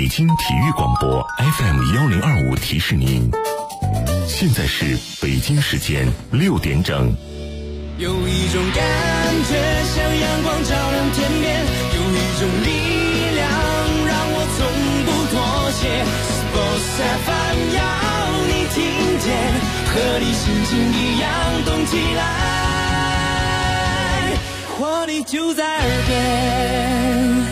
北京体育广播 FM1025提示您，现在是北京时间6点整。 有一种感觉像阳光照亮天边，有一种力量让我从不妥协。Sports FM 要你听见，和你心情一样动起来，活力就在耳边。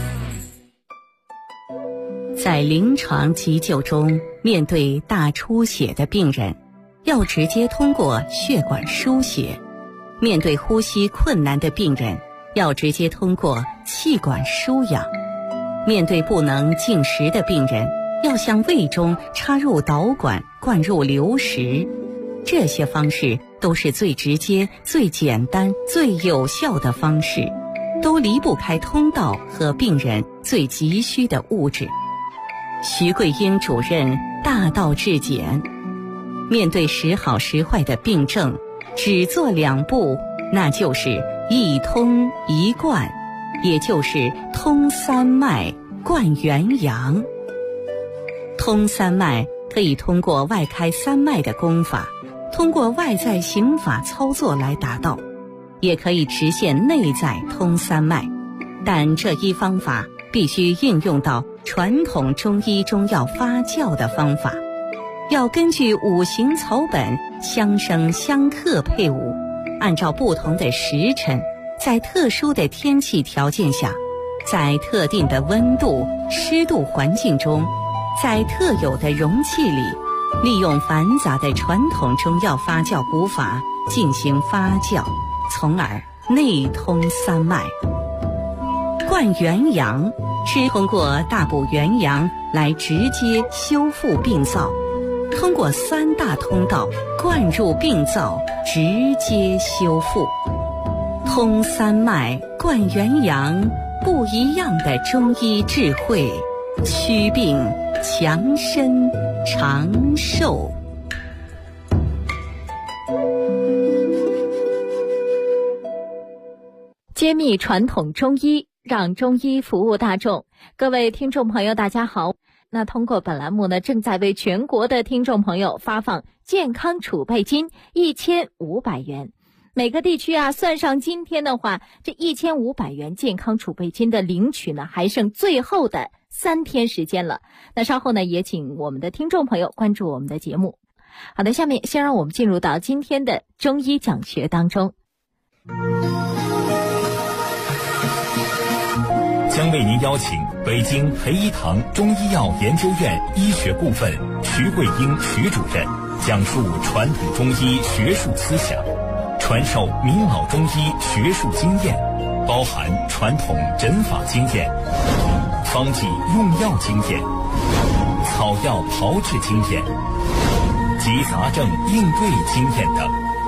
在临床急救中，面对大出血的病人，要直接通过血管输血；面对呼吸困难的病人，要直接通过气管输氧；面对不能进食的病人，要向胃中插入导管灌入流食。这些方式都是最直接、最简单、最有效的方式，都离不开通道和病人最急需的物质。徐桂英主任大道至简，面对时好时坏的病症，只做2步，那就是一通一贯，也就是通三脉贯元阳。通三脉可以通过外开三脉的功法，通过外在刑法操作来达到，也可以实现内在通三脉，但这一方法必须运用到传统中医中药发酵的方法，要根据五行草本相生相克配伍，按照不同的时辰，在特殊的天气条件下，在特定的温度、湿度环境中，在特有的容器里，利用繁杂的传统中药发酵古法进行发酵，从而内通三脉。贯元阳是通过大补元阳来直接修复病灶，通过3大通道灌入病灶，直接修复。通三脉贯元阳，不一样的中医智慧，祛病强身长寿。 揭秘传统中医，让中医服务大众。各位听众朋友大家好，那通过本栏目呢，正在为全国的听众朋友发放健康储备金1500元。每个地区算上今天的话，这1500元健康储备金的领取呢，还剩最后的3天时间了。那稍后呢，也请我们的听众朋友关注我们的节目。好的，下面先让我们进入到今天的中医讲学当中。 将为您邀请北京培一堂中医药研究院医学部分徐桂英徐主任讲述传统中医学术思想，传授名老中医学术经验，包含传统诊法经验、方剂用药经验、草药炮制经验及杂症应对经验等。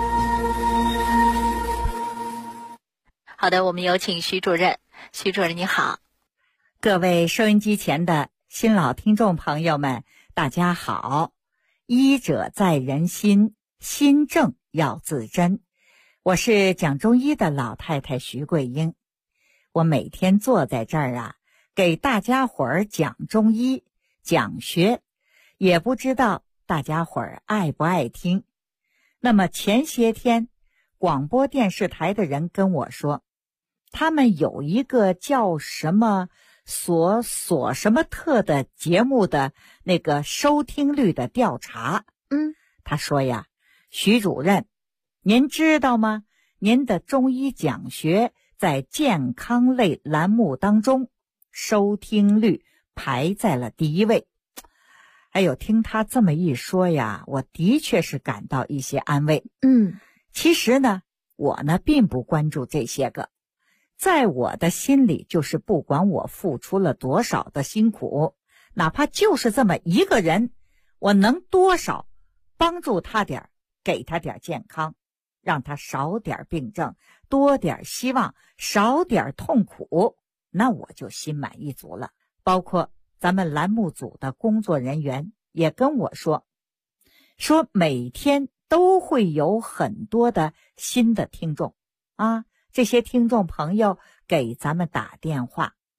好的，我们有请徐主任。徐主任你好。 各位收音机前的新老听众朋友们，大家好。医者在人心，心正要自珍。我是讲中医的老太太徐桂英。我每天坐在这儿给大家伙儿讲中医讲学，也不知道大家伙儿爱不爱听。那么前些天广播电视台的人跟我说，他们有一个叫什么所什么特的节目的那个收听率的调查。他说呀，徐主任，您知道吗？您的中医讲学在健康类栏目当中收听率排在了第1位。哎呦，听他这么一说呀，我的确是感到一些安慰。其实呢，我呢并不关注这些个，在我的心里就是不管我付出了多少的辛苦，哪怕就是这么一个人，我能多少帮助他点，给他点健康，让他少点病症，多点希望，少点痛苦，那我就心满意足了。包括咱们栏目组的工作人员也跟我说每天都会有很多的新的听众这些听众朋友给咱们打电话，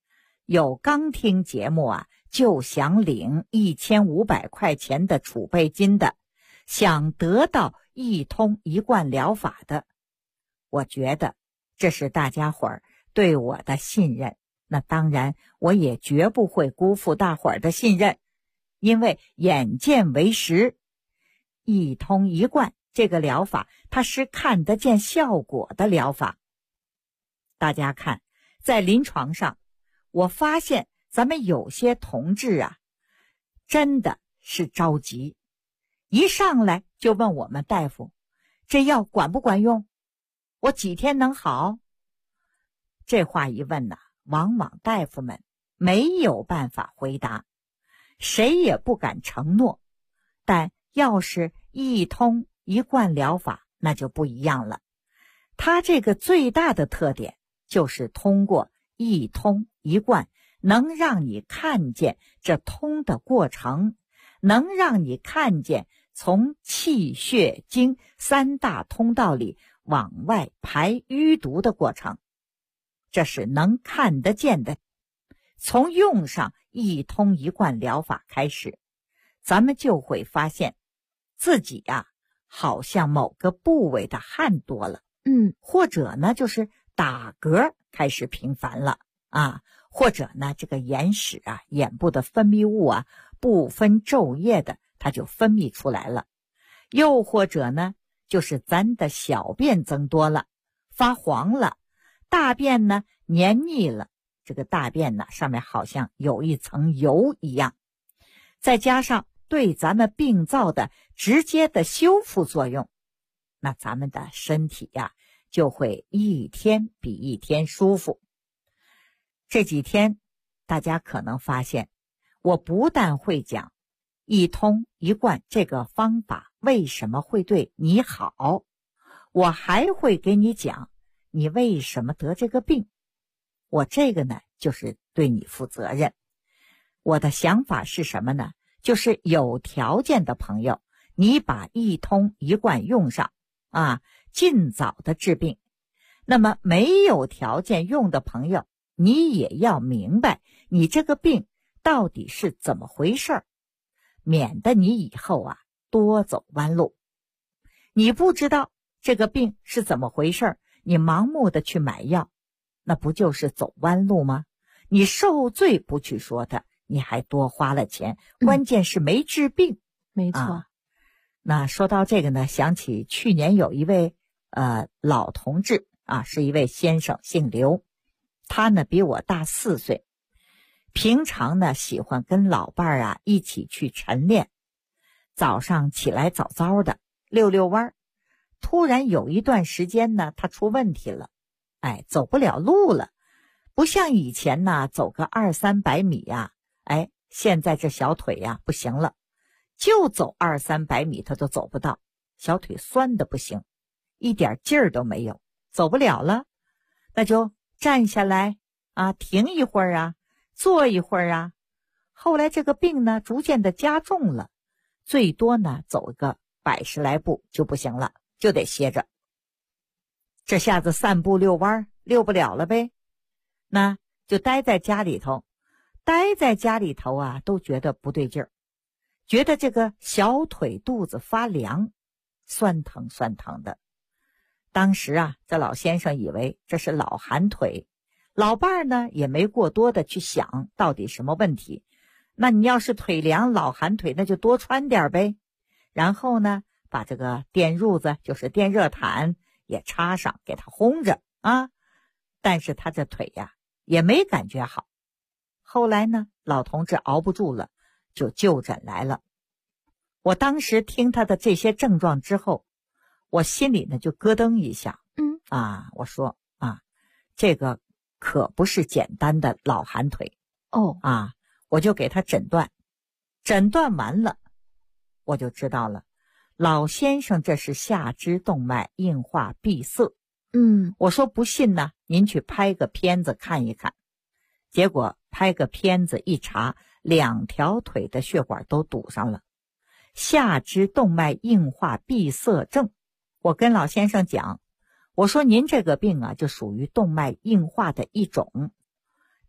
有刚听节目啊就想领1500块钱的储备金的，想得到一通一贯疗法的，我觉得这是大家伙儿对我的信任。那当然我也绝不会辜负大伙儿的信任，因为眼见为实，一通一贯这个疗法它是看得见效果的疗法。大家看，在临床上我发现咱们有些同志啊真的是着急，一上来就问我们大夫，这药管不管用？我几天能好？这话一问呢，往往大夫们没有办法回答，谁也不敢承诺。但要是一通一贯疗法，那就不一样了。它这个最大的特点就是通过一通一贯，能让你看见这通的过程，能让你看见从气血经3大通道里往外排淤毒的过程，这是能看得见的。从用上一通一贯疗法开始，咱们就会发现自己呀好像某个部位的汗多了，或者呢就是打嗝开始频繁了啊，或者呢这个眼屎啊，眼部的分泌物啊，不分昼夜的它就分泌出来了。又或者呢就是咱的小便增多了，发黄了，大便呢黏腻了，这个大便呢上面好像有一层油一样，再加上对咱们病灶的直接的修复作用，那咱们的身体呀就会一天比一天舒服。这几天大家可能发现，我不但会讲一通一贯这个方法为什么会对你好，我还会给你讲你为什么得这个病。我这个呢就是对你负责任。我的想法是什么呢？就是有条件的朋友，你把一通一贯用上啊，尽早的治病。那么没有条件用的朋友，你也要明白你这个病到底是怎么回事，免得你以后啊多走弯路。你不知道这个病是怎么回事，你盲目的去买药，那不就是走弯路吗？你受罪不去说它，你还多花了钱，关键是没治病。 没错。 那说到这个呢，想起去年有一位老同志啊，是一位先生，姓刘，他呢比我大4岁，平常呢喜欢跟老伴儿啊一起去晨练，早上起来早早的溜溜弯。突然有一段时间呢，他出问题了，走不了路了，不像以前呢走个200-300米呀，现在这小腿呀不行了，就走200-300米他都走不到，小腿酸的不行，一点劲儿都没有，走不了了。那就站下来啊，停一会儿啊，坐一会儿啊。后来这个病呢逐渐的加重了，最多呢走个100来步就不行了，就得歇着。这下子散步遛弯遛不了了呗，那就待在家里头啊都觉得不对劲儿，觉得这个小腿肚子发凉，酸疼的。当时啊这老先生以为这是老寒腿，老伴儿呢也没过多的去想到底什么问题。那你要是腿凉老寒腿，那就多穿点呗，然后呢把这个电褥子就是电热毯也插上，给他烘着啊。但是他这腿呀也没感觉好。后来呢老同志熬不住了，就就诊来了。我当时听他的这些症状之后，我心里呢就咯噔一下，我说啊，这个可不是简单的老寒腿我就给他诊断完了，我就知道了，老先生这是下肢动脉硬化闭塞。我说不信呢，您去拍个片子看一看。结果拍个片子一查，2条腿的血管都堵上了，下肢动脉硬化闭塞症。我跟老先生讲，我说您这个病啊就属于动脉硬化的一种，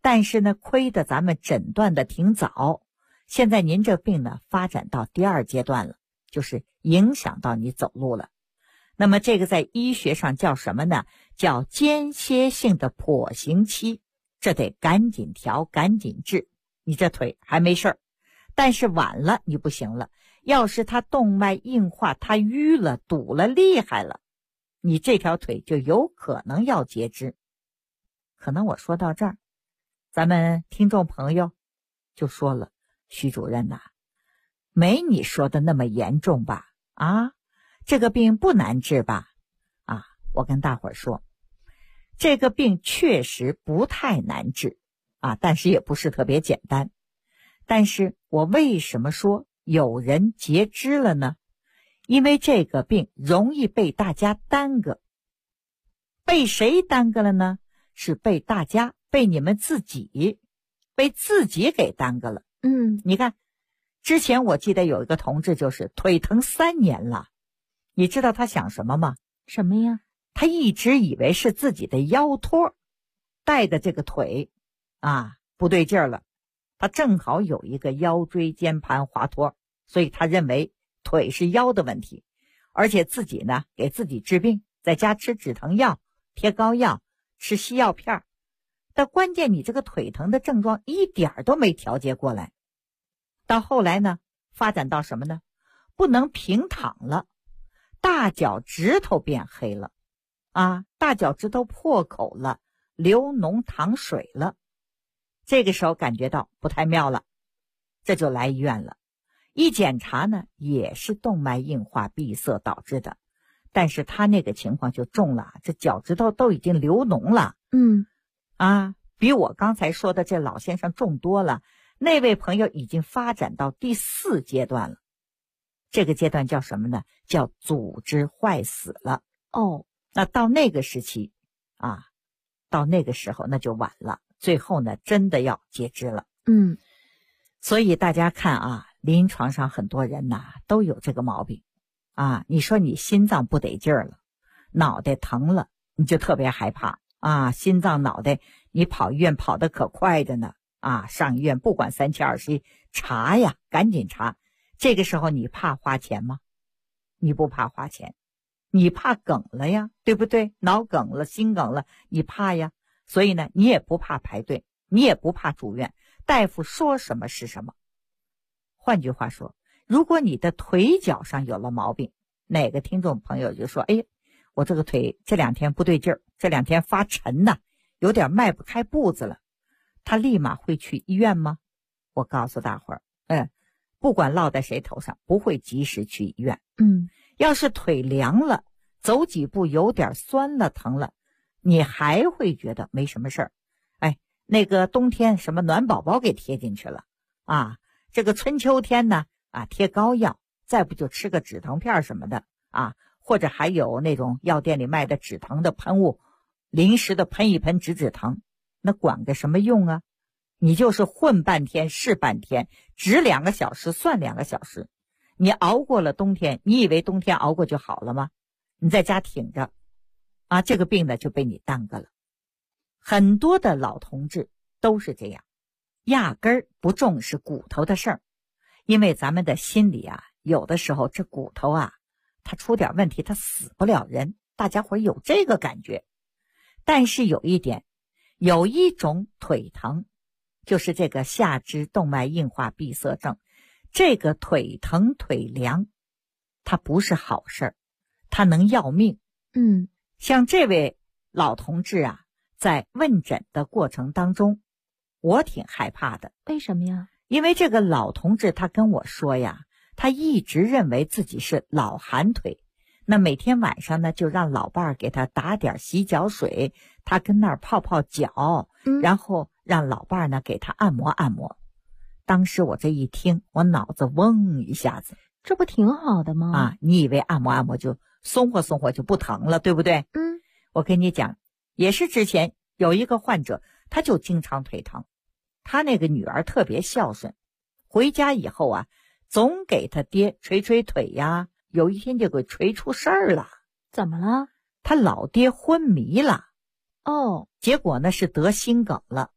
但是呢，亏得咱们诊断的挺早，现在您这病呢发展到第2阶段了，就是影响到你走路了。那么这个在医学上叫什么呢？叫间歇性的跛行期，这得赶紧调，赶紧治。你这腿还没事儿，但是晚了你不行了。要是它动脉硬化，它淤了，堵了厉害了，你这条腿就有可能要截肢。可能我说到这儿，咱们听众朋友就说了，徐主任呐，没你说的那么严重吧？啊，这个病不难治吧？啊，我跟大伙儿说，这个病确实不太难治啊，但是也不是特别简单。但是我为什么说有人截肢了呢？因为这个病容易被大家耽搁。被谁耽搁了呢？是被大家，被你们自己，被自己给耽搁了。你看，之前我记得有一个同志就是腿疼3年了，你知道他想什么吗？ 什么呀？ 他一直以为是自己的腰托带的这个腿啊不对劲儿了，他正好有一个腰椎间盘滑脱，所以他认为腿是腰的问题，而且自己呢给自己治病，在家吃止疼药、贴膏药、吃西药片。但关键你这个腿疼的症状一点都没调节过来。到后来呢，发展到什么呢？不能平躺了，大脚趾头变黑了啊，大脚趾头破口了，流脓淌水了。这个时候感觉到不太妙了，这就来医院了。一检查呢，也是动脉硬化闭塞导致的，但是他那个情况就重了，这脚趾头都已经流脓了。比我刚才说的这老先生重多了。那位朋友已经发展到第4阶段了，这个阶段叫什么呢？叫组织坏死了。那到那个时期啊，到那个时候那就晚了，最后呢真的要截肢了。所以大家看啊，临床上很多人呐都有这个毛病啊。你说你心脏不得劲儿了，脑袋疼了，你就特别害怕啊。心脏脑袋你跑医院跑得可快的呢啊，上医院不管3七21查呀，赶紧查。这个时候你怕花钱吗？你不怕花钱，你怕梗了呀，对不对？脑梗了，心梗了，你怕呀。所以呢，你也不怕排队，你也不怕住院，大夫说什么是什么。换句话说，如果你的腿脚上有了毛病，哪个听众朋友就说，哎，我这个腿这2天不对劲儿，这2天发沉呐，有点迈不开步子了，他立马会去医院吗？我告诉大伙儿，不管落在谁头上，不会及时去医院。要是腿凉了，走几步有点酸了疼了，你还会觉得没什么事儿。那个冬天什么暖宝宝给贴进去了啊，这个春秋天呢啊贴膏药，再不就吃个止疼片什么的啊，或者还有那种药店里卖的止疼的喷雾，临时的喷一喷止疼，那管个什么用啊？你就是混半天是半天，值2个小时算2个小时。你熬过了冬天，你以为冬天熬过就好了吗？你在家挺着啊，这个病呢就被你耽搁了。很多的老同志都是这样，压根儿不重视骨头的事儿，因为咱们的心里啊，有的时候这骨头啊，它出点问题，它死不了人，大家伙有这个感觉。但是有一点，有一种腿疼，就是这个下肢动脉硬化闭塞症，这个腿疼腿凉，它不是好事儿，它能要命。像这位老同志啊，在问诊的过程当中，我挺害怕的。 为什么呀？ 因为这个老同志他跟我说呀，他一直认为自己是老寒腿，那每天晚上呢就让老伴儿给他打点洗脚水，他跟那儿泡泡脚，然后让老伴儿呢给他按摩按摩。当时我这一听，我脑子嗡一下子， 这不挺好的吗？ 啊，你以为按摩按摩就松活松活就不疼了，对不对？我跟你讲，也是之前有一个患者，他就经常腿疼，他那个女儿特别孝顺，回家以后啊，总给他爹捶捶腿呀，有一天就给捶出事儿了。 怎么了？ 他老爹昏迷了。 哦， 结果呢是得心梗了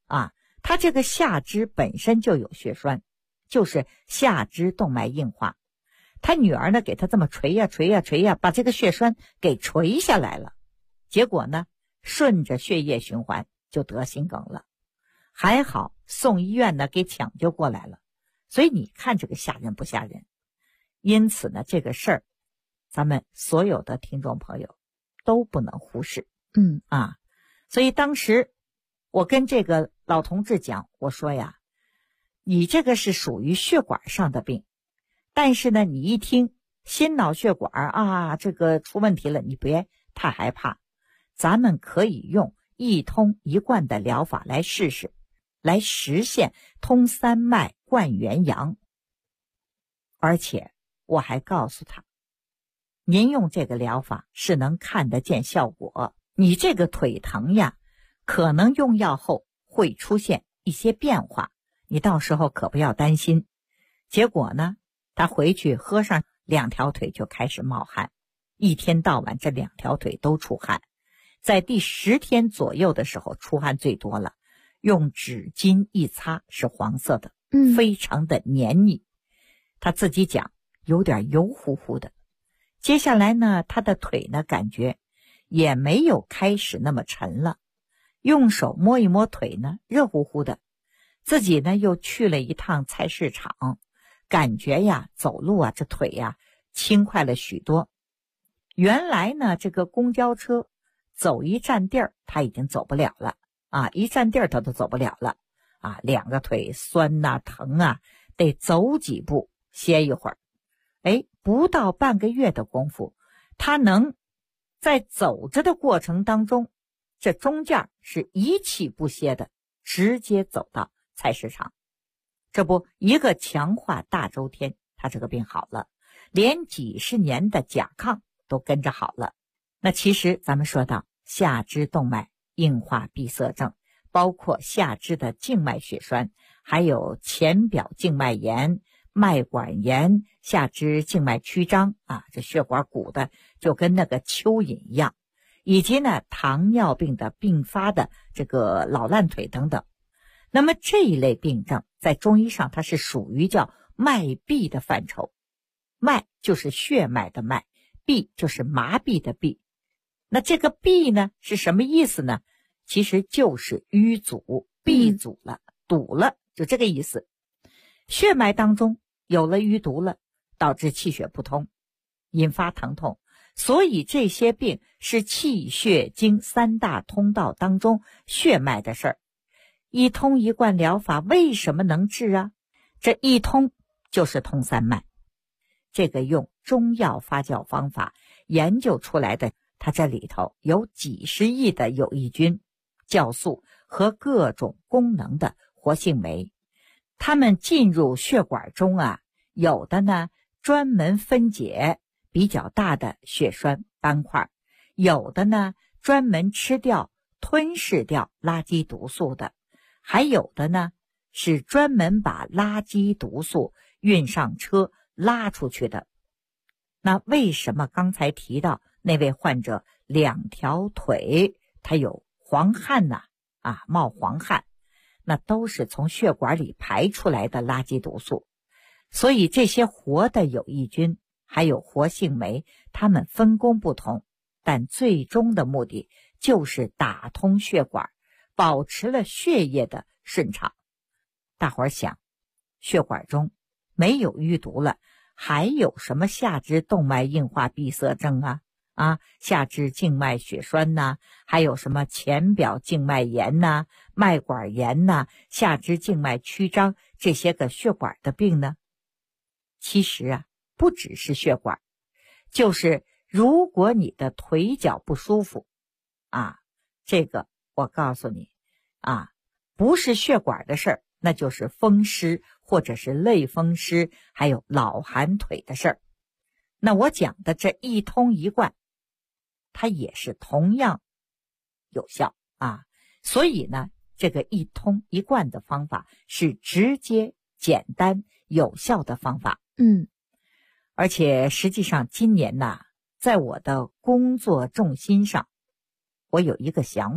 啊，他这个下肢本身就有血栓，就是下肢动脉硬化。他女儿呢给他这么捶呀捶呀捶呀，把这个血栓给捶下来了，结果呢顺着血液循环就得心梗了。还好送医院呢给抢救过来了，所以你看这个吓人不吓人？因此呢这个事儿咱们所有的听众朋友都不能忽视。所以当时我跟这个老同志讲，我说呀，你这个是属于血管上的病，但是呢你一听心脑血管啊这个出问题了，你别太害怕，咱们可以用一通一贯的疗法来试试，来实现通三脉贯元阳。而且我还告诉他，您用这个疗法是能看得见效果，你这个腿疼呀可能用药后会出现一些变化，你到时候可不要担心。结果呢他回去喝上2条腿就开始冒汗，一天到晚这2条腿都出汗，在第10天左右的时候出汗最多了，用纸巾一擦是黄色的，非常的黏腻。他自己讲有点油乎乎的。接下来呢他的腿呢感觉也没有开始那么沉了，用手摸一摸腿呢热乎乎的。自己呢又去了一趟菜市场，感觉呀走路啊这腿呀轻快了许多。原来呢这个公交车走一站地儿他已经走不了了啊，一站地儿他都走不了了啊，2个腿酸啊疼啊，得走几步歇一会儿。不到半个月的功夫，他能在走着的过程当中，这中间是一气不歇的直接走到菜市场。这不一个强化大周天，他这个病好了，连几十年的甲亢都跟着好了。那其实咱们说到下肢动脉硬化闭塞症，包括下肢的静脉血栓，还有前表静脉炎、脉管炎、下肢静脉曲张啊，这血管鼓的就跟那个蚯蚓一样，以及呢糖尿病的并发的这个老烂腿等等。那么这一类病症在中医上它是属于叫脉闭的范畴，脉就是血脉的脉，闭就是麻痹的闭。那这个闭呢是什么意思呢？其实就是淤阻，闭阻了，堵了，就这个意思。血脉当中有了淤堵了，导致气血不通，引发疼痛。所以这些病是气血经3大通道当中血脉的事儿。一通一贯疗法为什么能治啊？这一通就是通三脉，这个用中药发酵方法研究出来的，它这里头有几十亿的有益菌、酵素和各种功能的活性酶。它们进入血管中啊，有的呢专门分解比较大的血栓斑块，有的呢专门吃掉吞噬掉垃圾毒素的，还有的呢是专门把垃圾毒素运上车拉出去的。那为什么刚才提到那位患者2条腿他有黄汗呢？冒黄汗，那都是从血管里排出来的垃圾毒素。所以这些活的有益菌还有活性酶，它们分工不同，但最终的目的就是打通血管，保持了血液的顺畅。大伙儿想，血管中没有淤堵了，还有什么下肢动脉硬化闭塞症下肢静脉血栓还有什么前表静脉炎脉管炎下肢静脉曲张，这些个血管的病呢？其实不只是血管，就是如果你的腿脚不舒服这个我告诉你不是血管的事儿，那就是风湿或者是类风湿，还有老寒腿的事儿。那我讲的这一通一贯，它也是同样有效所以呢这个一通一贯的方法是直接简单有效的方法。而且实际上今年在我的工作重心上，我有一个想法，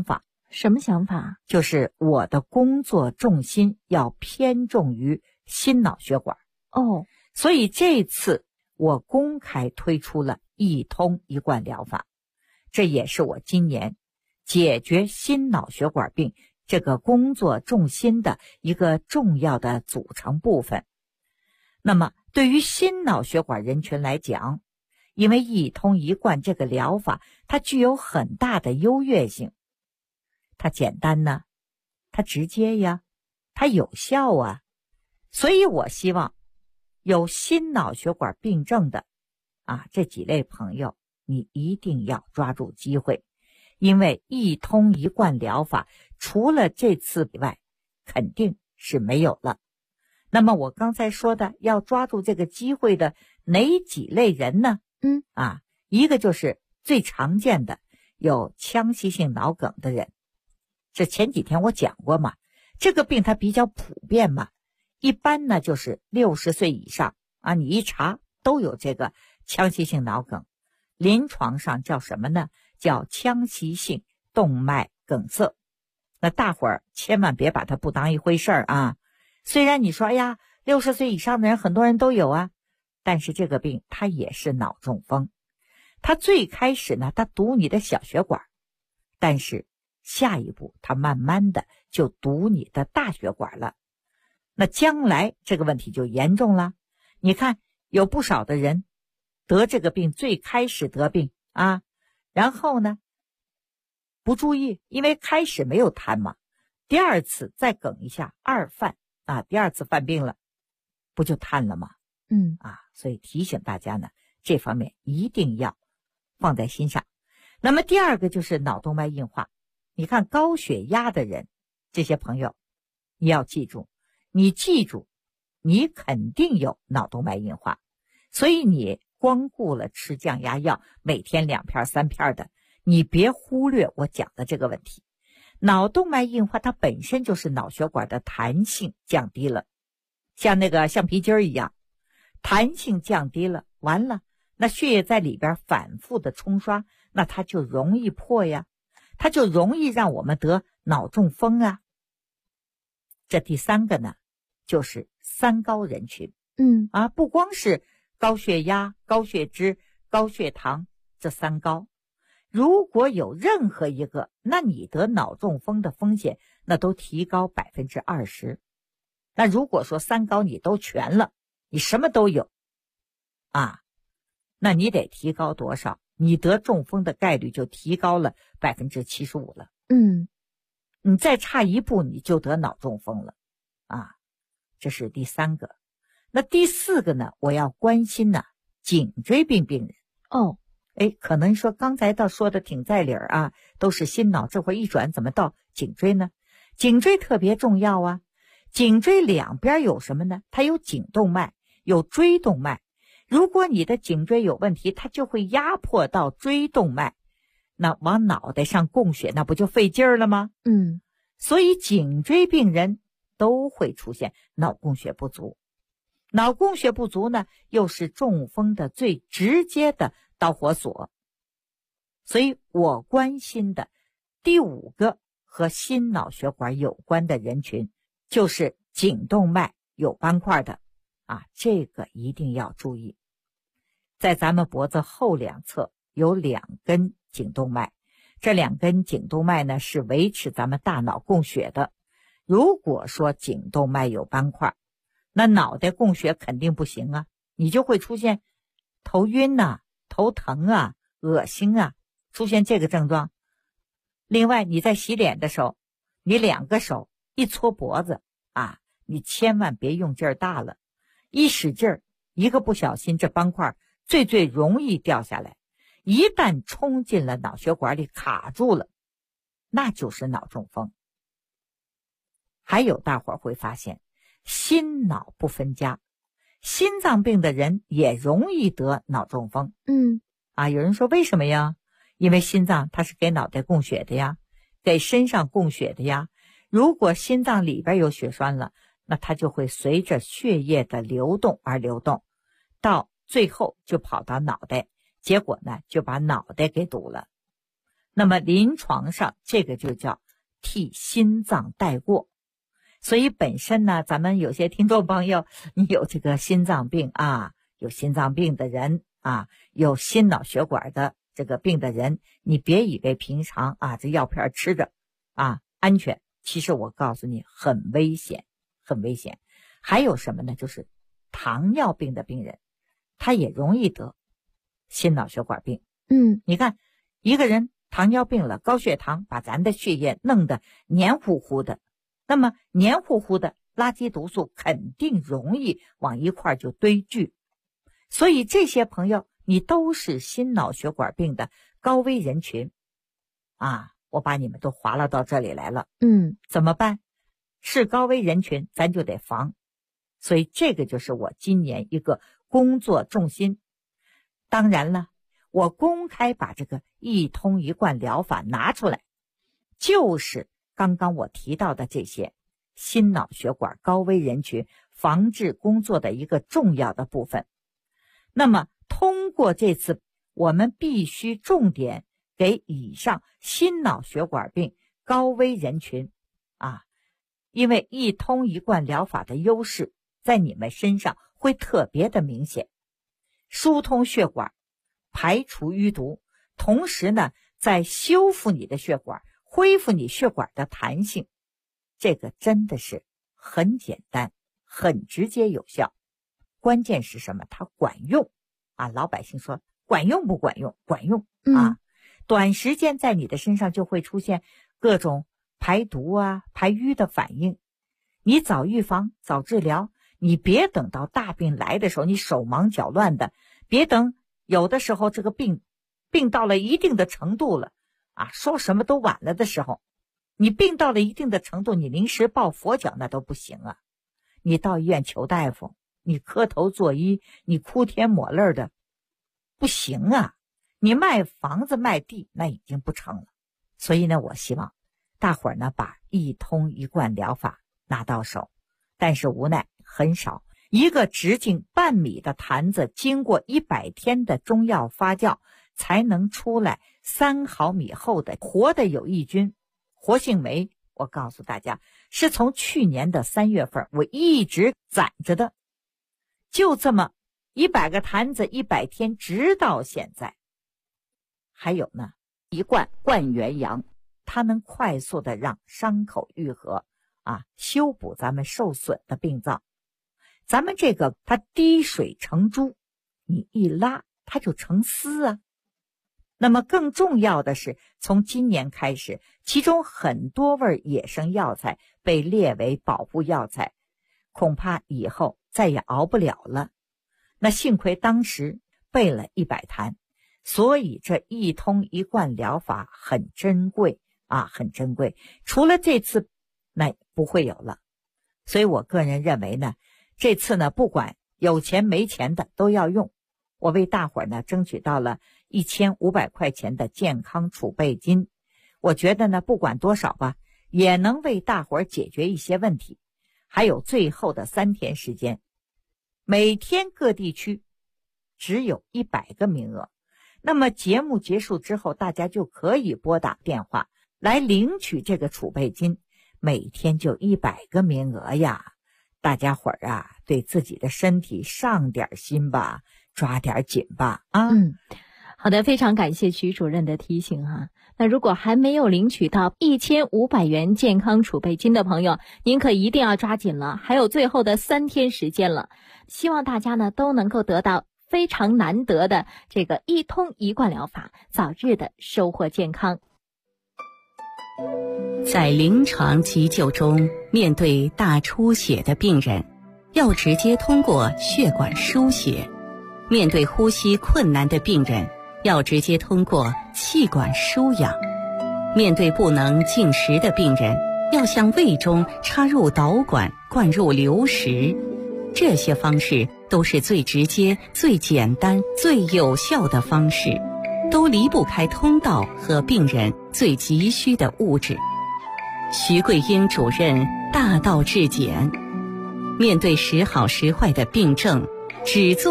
什么想法？ 就是我的工作重心要偏重于心脑血管。 哦， 所以这次我公开推出了一通一贯疗法，这也是我今年解决心脑血管病这个工作重心的一个重要的组成部分。那么对于心脑血管人群来讲，因为一通一贯这个疗法它具有很大的优越性，它简单呢，它直接呀，它有效啊。所以我希望有心脑血管病症的这几类朋友，你一定要抓住机会，因为一通一贯疗法除了这次以外肯定是没有了。那么我刚才说的要抓住这个机会的哪几类人呢？一个就是最常见的有腔隙性脑梗的人，这前几天我讲过嘛，这个病它比较普遍嘛，一般呢就是60岁以上你一查都有这个腔隙性脑梗，临床上叫什么呢？叫腔隙性动脉梗塞。那大伙儿千万别把它不当一回事儿啊！虽然你说哎呀，60岁以上的人很多人都有啊，但是这个病它也是脑中风。它最开始呢，它堵你的小血管，但是下一步它慢慢的就堵你的大血管了。那将来这个问题就严重了。你看有不少的人得这个病，最开始得病然后呢不注意，因为开始没有瘫嘛，第二次再梗一下二犯第二次犯病了，不就瘫了吗？所以提醒大家呢，这方面一定要放在心上。那么第二个就是脑动脉硬化。你看高血压的人，这些朋友你要记住，你肯定有脑动脉硬化，所以你光顾了吃降压药，每天2片3片的，你别忽略我讲的这个问题。脑动脉硬化它本身就是脑血管的弹性降低了，像那个橡皮筋一样，弹性降低了，完了那血液在里边反复的冲刷，那它就容易破呀，它就容易让我们得脑中风啊。这第三个呢，就是三高人群。不光是高血压、高血脂、高血糖这三高，如果有任何一个，那你得脑中风的风险那都提高20%。那如果说三高你都全了，你什么都有那你得提高多少？你得中风的概率就提高了75%了。你再差一步你就得脑中风了这是第三个。那第四个呢，我要关心颈椎病病人。可能说刚才倒说的挺在理儿都是心脑，这会儿一转怎么到颈椎呢？颈椎特别重要颈椎两边有什么呢？它有颈动脉，有椎动脉。如果你的颈椎有问题，它就会压迫到椎动脉，那往脑袋上供血，那不就费劲儿了吗？所以颈椎病人都会出现脑供血不足。脑供血不足呢，又是中风的最直接的导火索。所以我关心的第五个和心脑血管有关的人群，就是颈动脉有斑块的这个一定要注意。在咱们脖子后两侧有2根颈动脉，这2根颈动脉呢是维持咱们大脑供血的。如果说颈动脉有斑块，那脑袋供血肯定不行你就会出现头晕头疼恶心出现这个症状。另外你在洗脸的时候，你2个手一搓脖子你千万别用劲儿大了，一使劲儿，一个不小心这斑块最容易掉下来，一旦冲进了脑血管里卡住了，那就是脑中风。还有大伙儿会发现心脑不分家，心脏病的人也容易得脑中风。有人说为什么呀？因为心脏它是给脑袋供血的呀，给身上供血的呀。如果心脏里边有血栓了，那它就会随着血液的流动而流动，到最后就跑到脑袋，结果呢就把脑袋给堵了。那么临床上这个就叫替心脏带过。所以本身呢，咱们有些听众朋友，你有这个心脏病啊，有心脏病的人啊，有心脑血管的这个病的人，你别以为平常啊这药片吃着啊安全，其实我告诉你很危险，很危险。还有什么呢？就是糖尿病的病人，他也容易得心脑血管病。你看一个人糖尿病了，高血糖把咱的血液弄得黏糊糊的，那么黏糊糊的垃圾毒素肯定容易往一块就堆聚。所以这些朋友，你都是心脑血管病的高危人群啊！我把你们都划拉到这里来了。怎么办？是高危人群，咱就得防。所以这个就是我今年一个工作重心。当然了，我公开把这个一通一贯疗法拿出来，就是刚刚我提到的这些心脑血管高危人群防治工作的一个重要的部分。那么通过这次，我们必须重点给以上心脑血管病高危人群啊，因为一通一贯疗法的优势在你们身上会特别的明显，疏通血管，排除淤毒，同时呢在修复你的血管，恢复你血管的弹性。这个真的是很简单，很直接有效。关键是什么？它管用啊！老百姓说管用不管用？管用啊！短时间在你的身上就会出现各种排毒啊、排淤的反应。你早预防、早治疗，你别等到大病来的时候，你手忙脚乱的，别等有的时候这个病到了一定的程度了啊，说什么都晚了的时候，你病到了一定的程度，你临时抱佛脚那都不行啊！你到医院求大夫，你磕头作揖，你哭天抹泪的，不行啊！你卖房子卖地那已经不成了。所以呢，我希望大伙儿呢把一通一贯疗法拿到手，但是无奈很少。一个直径半米的坛子，经过100天的中药发酵，才能出来3毫米厚的活的有益菌。活性酶，我告诉大家，是从去年的3月份我一直攒着的，就这么100个坛子100天，直到现在。还有呢，一罐灌元阳，它能快速的让伤口愈合啊，修补咱们受损的病灶。咱们这个它滴水成珠，你一拉它就成丝啊。那么更重要的是，从今年开始，其中很多味野生药材被列为保护药材，恐怕以后再也熬不了了。那幸亏当时备了100坛，所以这一通一贯疗法很珍贵啊，很珍贵。除了这次，那不会有了。所以我个人认为呢，这次呢，不管有钱没钱的都要用。我为大伙儿呢争取到了1500块钱的健康储备金，我觉得呢不管多少吧，也能为大伙儿解决一些问题。还有最后的3天时间，每天各地区只有100个名额。那么节目结束之后，大家就可以拨打电话来领取这个储备金，每天就100个名额呀。大家伙儿啊，对自己的身体上点心吧，抓点紧吧啊！ 好的，非常感谢徐主任的提醒哈。那如果还没有领取到1500元健康储备金的朋友，您可一定要抓紧了，还有最后的3天时间了。希望大家呢都能够得到非常难得的这个一通一贯疗法，早日的收获健康。 在临床急救中，面对大出血的病人，要直接通过血管输血；面对呼吸困难的病人，要直接通过气管输氧；面对不能进食的病人，要向胃中插入导管，灌入流食。这些方式都是最直接、最简单、最有效的方式，都离不开通道和病人最急需的物质。徐桂英主任大道至简，面对时好时坏的病症，只做